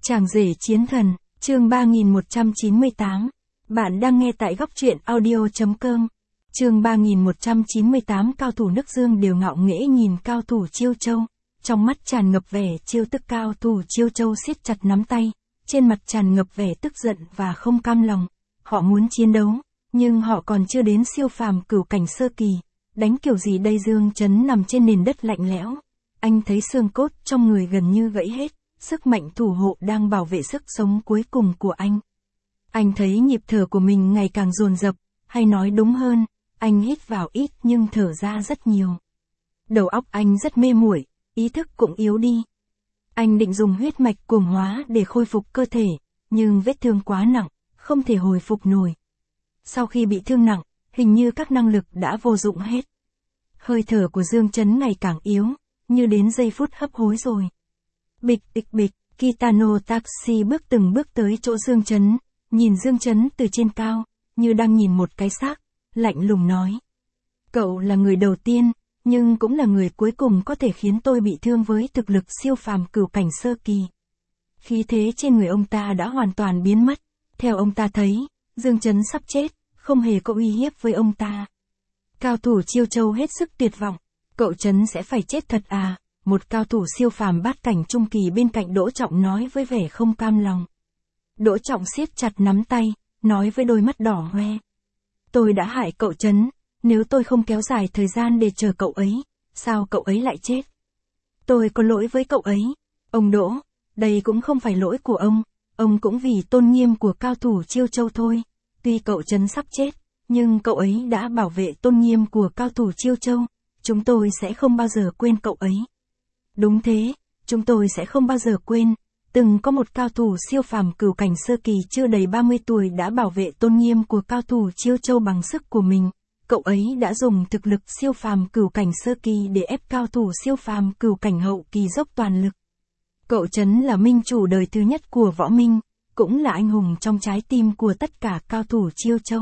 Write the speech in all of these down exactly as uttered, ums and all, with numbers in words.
Chàng rể chiến thần, chương ba nghìn một trăm chín mươi tám. Bạn đang nghe tại góc truyện audio chấm com. Chương ba nghìn một trăm chín mươi tám. Cao thủ nước Dương đều ngạo nghễ nhìn cao thủ Chiêu Châu. Trong mắt tràn ngập vẻ trêu tức, cao thủ Chiêu Châu siết chặt nắm tay, trên mặt tràn ngập vẻ tức giận và không cam lòng. Họ muốn chiến đấu, nhưng họ còn chưa đến siêu phàm cửu cảnh sơ kỳ. Đánh kiểu gì đây? Dương Chấn nằm trên nền đất lạnh lẽo. Anh thấy xương cốt trong người gần như gãy hết. Sức mạnh thủ hộ đang bảo vệ sức sống cuối cùng của anh. Anh thấy nhịp thở của mình ngày càng dồn dập, hay nói đúng hơn, anh hít vào ít nhưng thở ra rất nhiều. Đầu óc anh rất mê muội, ý thức cũng yếu đi. Anh định dùng huyết mạch cuồng hóa để khôi phục cơ thể, nhưng vết thương quá nặng, không thể hồi phục nổi. Sau khi bị thương nặng, hình như các năng lực đã vô dụng hết. Hơi thở của Dương Chấn ngày càng yếu, như đến giây phút hấp hối rồi. Bịch bịch bịch, Kitano Taxi bước từng bước tới chỗ Dương Chấn, nhìn Dương Chấn từ trên cao, như đang nhìn một cái xác, lạnh lùng nói. Cậu là người đầu tiên, nhưng cũng là người cuối cùng có thể khiến tôi bị thương với thực lực siêu phàm cửu cảnh sơ kỳ. Khí thế trên người ông ta đã hoàn toàn biến mất, theo ông ta thấy, Dương Chấn sắp chết, không hề có uy hiếp với ông ta. Cao thủ Chiêu Châu hết sức tuyệt vọng, cậu Chấn sẽ phải chết thật à? Một cao thủ siêu phàm bát cảnh trung kỳ bên cạnh Đỗ Trọng nói với vẻ không cam lòng. Đỗ Trọng siết chặt nắm tay, nói với đôi mắt đỏ hoe. Tôi đã hại cậu Chấn, nếu tôi không kéo dài thời gian để chờ cậu ấy, sao cậu ấy lại chết? Tôi có lỗi với cậu ấy. Ông Đỗ, đây cũng không phải lỗi của ông, ông cũng vì tôn nghiêm của cao thủ Chiêu Châu thôi. Tuy cậu Chấn sắp chết, nhưng cậu ấy đã bảo vệ tôn nghiêm của cao thủ Chiêu Châu, chúng tôi sẽ không bao giờ quên cậu ấy. Đúng thế, chúng tôi sẽ không bao giờ quên, từng có một cao thủ siêu phàm cửu cảnh sơ kỳ chưa đầy ba mươi tuổi đã bảo vệ tôn nghiêm của cao thủ Chiêu Châu bằng sức của mình. Cậu ấy đã dùng thực lực siêu phàm cửu cảnh sơ kỳ để ép cao thủ siêu phàm cửu cảnh hậu kỳ dốc toàn lực. Cậu Chấn là minh chủ đời thứ nhất của võ minh, cũng là anh hùng trong trái tim của tất cả cao thủ Chiêu Châu.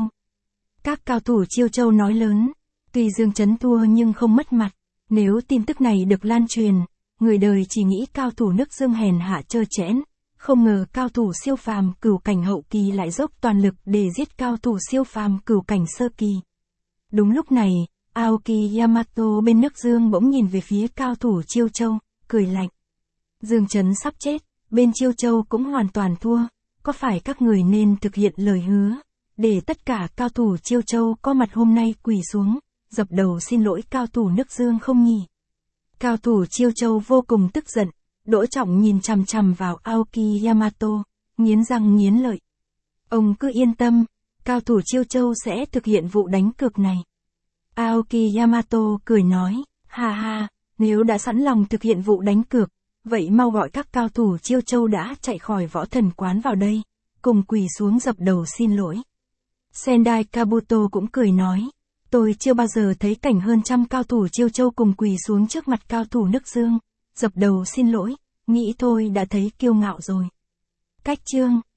Các cao thủ Chiêu Châu nói lớn, tuy Dương Chấn thua nhưng không mất mặt, nếu tin tức này được lan truyền, người đời chỉ nghĩ cao thủ nước Dương hèn hạ trơ trẽn, không ngờ cao thủ siêu phàm cửu cảnh hậu kỳ lại dốc toàn lực để giết cao thủ siêu phàm cửu cảnh sơ kỳ. Đúng lúc này, Aoki Yamato bên nước Dương bỗng nhìn về phía cao thủ Chiêu Châu, cười lạnh. Dương Chấn sắp chết, bên Chiêu Châu cũng hoàn toàn thua, có phải các người nên thực hiện lời hứa, để tất cả cao thủ Chiêu Châu có mặt hôm nay quỳ xuống, dập đầu xin lỗi cao thủ nước Dương không nhỉ? Cao thủ Chiêu Châu vô cùng tức giận, Đỗ Trọng nhìn chằm chằm vào Aoki Yamato, nghiến răng nghiến lợi. Ông cứ yên tâm, cao thủ Chiêu Châu sẽ thực hiện vụ đánh cược này. Aoki Yamato cười nói, ha ha, nếu đã sẵn lòng thực hiện vụ đánh cược, vậy mau gọi các cao thủ Chiêu Châu đã chạy khỏi võ thần quán vào đây, cùng quỳ xuống dập đầu xin lỗi. Sendai Kabuto cũng cười nói. Tôi chưa bao giờ thấy cảnh hơn trăm cao thủ Chiêu Châu cùng quỳ xuống trước mặt cao thủ nước Dương, dập đầu xin lỗi, nghĩ thôi đã thấy kiêu ngạo rồi. Cách chương